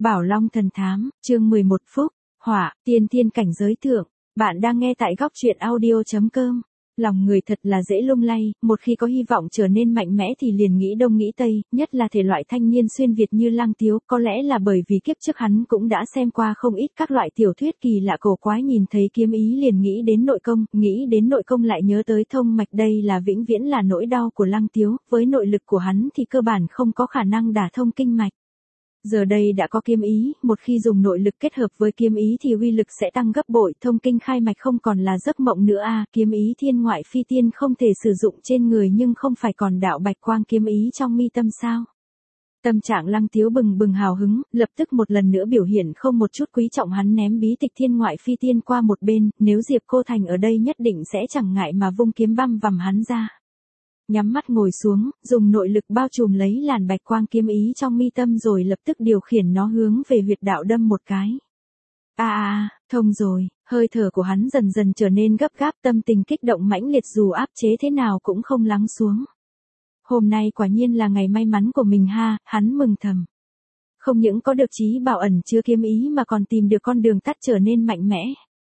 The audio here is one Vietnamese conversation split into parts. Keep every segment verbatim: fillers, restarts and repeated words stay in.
Bảo Long thần thám, chương mười một phúc, hỏa, tiên thiên cảnh giới thượng. Bạn đang nghe tại góc truyện audio chấm com. Lòng người thật là dễ lung lay, một khi có hy vọng trở nên mạnh mẽ thì liền nghĩ đông nghĩ tây, nhất là thể loại thanh niên xuyên Việt như Lăng Tiếu, có lẽ là bởi vì kiếp trước hắn cũng đã xem qua không ít các loại tiểu thuyết kỳ lạ cổ quái, nhìn thấy kiếm ý liền nghĩ đến nội công, nghĩ đến nội công lại nhớ tới thông mạch, đây là vĩnh viễn là nỗi đau của Lăng Tiếu, với nội lực của hắn thì cơ bản không có khả năng đả thông kinh mạch. Giờ đây đã có kiếm ý, một khi dùng nội lực kết hợp với kiếm ý thì uy lực sẽ tăng gấp bội, thông kinh khai mạch không còn là giấc mộng nữa a, à, kiếm ý thiên ngoại phi tiên không thể sử dụng trên người nhưng không phải còn đạo bạch quang kiếm ý trong mi tâm sao? Tâm trạng Lăng Tiếu bừng bừng hào hứng, lập tức một lần nữa biểu hiện không một chút quý trọng, hắn ném bí tịch thiên ngoại phi tiên qua một bên, nếu Diệp Cô Thành ở đây nhất định sẽ chẳng ngại mà vung kiếm băm vằm hắn ra. Nhắm mắt ngồi xuống, dùng nội lực bao trùm lấy làn bạch quang kiếm ý trong mi tâm rồi lập tức điều khiển nó hướng về huyệt đạo đâm một cái. A a, thông rồi, hơi thở của hắn dần dần trở nên gấp gáp, tâm tình kích động mãnh liệt dù áp chế thế nào cũng không lắng xuống. Hôm nay quả nhiên là ngày may mắn của mình ha, hắn mừng thầm. Không những có được trí bảo ẩn chứa kiếm ý mà còn tìm được con đường tắt trở nên mạnh mẽ.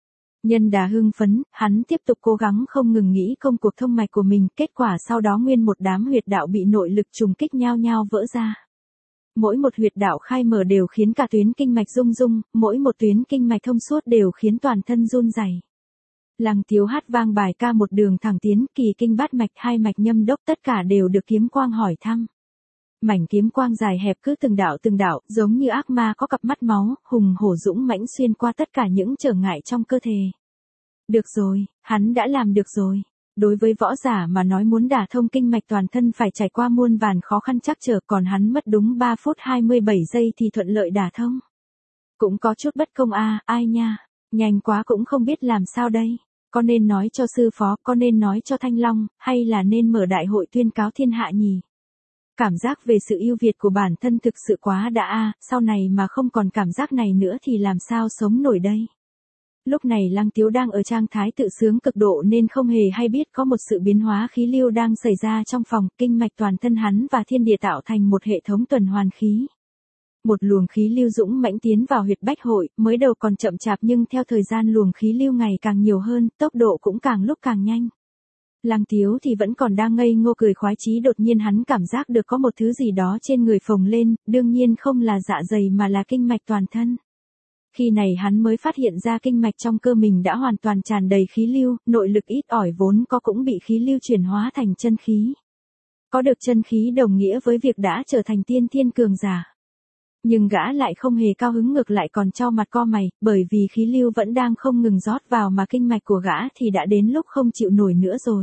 Nhân đà hưng phấn, hắn tiếp tục cố gắng không ngừng nghĩ công cuộc thông mạch của mình, kết quả sau đó nguyên một đám huyệt đạo bị nội lực trùng kích nhao nhao vỡ ra. Mỗi một huyệt đạo khai mở đều khiến cả tuyến kinh mạch rung rung, mỗi một tuyến kinh mạch thông suốt đều khiến toàn thân run rẩy. Lăng Tiếu hát vang bài ca một đường thẳng tiến, kỳ kinh bát mạch, hai mạch nhâm đốc tất cả đều được kiếm quang hỏi thăm. Mảnh kiếm quang dài hẹp cứ từng đạo từng đạo, giống như ác ma có cặp mắt máu, hùng hổ dũng mãnh xuyên qua tất cả những trở ngại trong cơ thể. Được rồi, hắn đã làm được rồi. Đối với võ giả mà nói muốn đả thông kinh mạch toàn thân phải trải qua muôn vàn khó khăn trắc trở, còn hắn mất đúng ba phút hai mươi bảy giây thì thuận lợi đả thông. Cũng có chút bất công a, à, ai nha, nhanh quá cũng không biết làm sao đây. Có nên nói cho sư phó, có nên nói cho Thanh Long, hay là nên mở đại hội tuyên cáo thiên hạ nhỉ? Cảm giác về sự ưu việt của bản thân thực sự quá đã a, à, sau này mà không còn cảm giác này nữa thì làm sao sống nổi đây. Lúc này Lăng Tiếu đang ở trạng thái tự sướng cực độ nên không hề hay biết có một sự biến hóa khí lưu đang xảy ra trong phòng, kinh mạch toàn thân hắn và thiên địa tạo thành một hệ thống tuần hoàn khí. Một luồng khí lưu dũng mãnh tiến vào huyệt bách hội, mới đầu còn chậm chạp nhưng theo thời gian luồng khí lưu ngày càng nhiều hơn, tốc độ cũng càng lúc càng nhanh. Lăng Tiếu thì vẫn còn đang ngây ngô cười khoái chí, đột nhiên hắn cảm giác được có một thứ gì đó trên người phồng lên, đương nhiên không là dạ dày mà là kinh mạch toàn thân. Khi này hắn mới phát hiện ra kinh mạch trong cơ mình đã hoàn toàn tràn đầy khí lưu, nội lực ít ỏi vốn có cũng bị khí lưu chuyển hóa thành chân khí. Có được chân khí đồng nghĩa với việc đã trở thành tiên thiên cường giả. Nhưng gã lại không hề cao hứng, ngược lại còn chau mặt co mày, bởi vì khí lưu vẫn đang không ngừng rót vào mà kinh mạch của gã thì đã đến lúc không chịu nổi nữa rồi.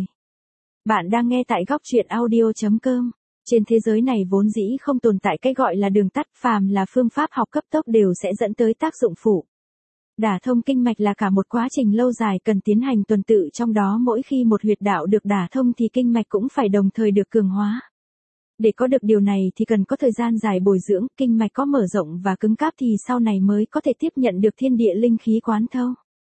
Bạn đang nghe tại góc truyện audio chấm com. Trên thế giới này vốn dĩ không tồn tại cái gọi là đường tắt, phàm là phương pháp học cấp tốc đều sẽ dẫn tới tác dụng phụ. Đả thông kinh mạch là cả một quá trình lâu dài cần tiến hành tuần tự, trong đó mỗi khi một huyệt đạo được đả thông thì kinh mạch cũng phải đồng thời được cường hóa. Để có được điều này thì cần có thời gian dài bồi dưỡng, kinh mạch có mở rộng và cứng cáp thì sau này mới có thể tiếp nhận được thiên địa linh khí quán thâu.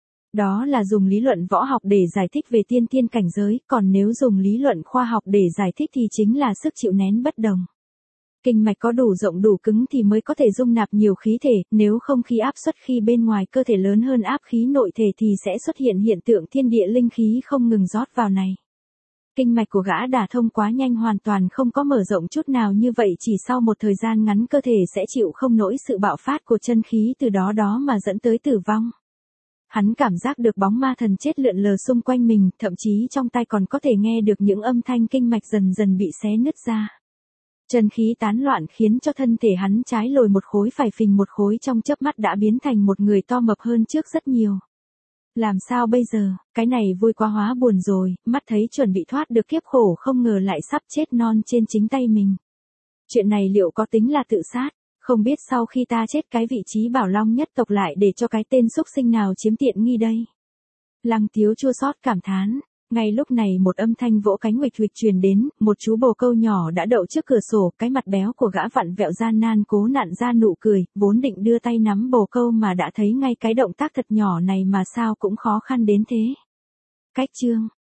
Đó là dùng lý luận võ học để giải thích về tiên thiên cảnh giới, còn nếu dùng lý luận khoa học để giải thích thì chính là sức chịu nén bất đồng. Kinh mạch có đủ rộng đủ cứng thì mới có thể dung nạp nhiều khí thể, nếu không khí áp suất khi bên ngoài cơ thể lớn hơn áp khí nội thể thì sẽ xuất hiện hiện tượng thiên địa linh khí không ngừng rót vào này. Kinh mạch của gã đả thông quá nhanh, hoàn toàn không có mở rộng chút nào, như vậy chỉ sau một thời gian ngắn cơ thể sẽ chịu không nổi sự bạo phát của chân khí, từ đó đó mà dẫn tới tử vong. Hắn cảm giác được bóng ma thần chết lượn lờ xung quanh mình, thậm chí trong tai còn có thể nghe được những âm thanh kinh mạch dần dần bị xé nứt ra. Chân khí tán loạn khiến cho thân thể hắn trái lồi một khối phải phình một khối, trong chớp mắt đã biến thành một người to mập hơn trước rất nhiều. Làm sao bây giờ, cái này vui quá hóa buồn rồi, mắt thấy chuẩn bị thoát được kiếp khổ không ngờ lại sắp chết non trên chính tay mình. Chuyện này liệu có tính là tự sát? Không biết sau khi ta chết cái vị trí Bảo Long nhất tộc lại để cho cái tên xúc sinh nào chiếm tiện nghi đây? Lăng Tiếu chua xót cảm thán. Ngay lúc này một âm thanh vỗ cánh huỵch huỵch truyền đến, một chú bồ câu nhỏ đã đậu trước cửa sổ, cái mặt béo của gã vặn vẹo gian nan cố nặn ra nụ cười, vốn định đưa tay nắm bồ câu mà đã thấy ngay cái động tác thật nhỏ này mà sao cũng khó khăn đến thế. Cách chương,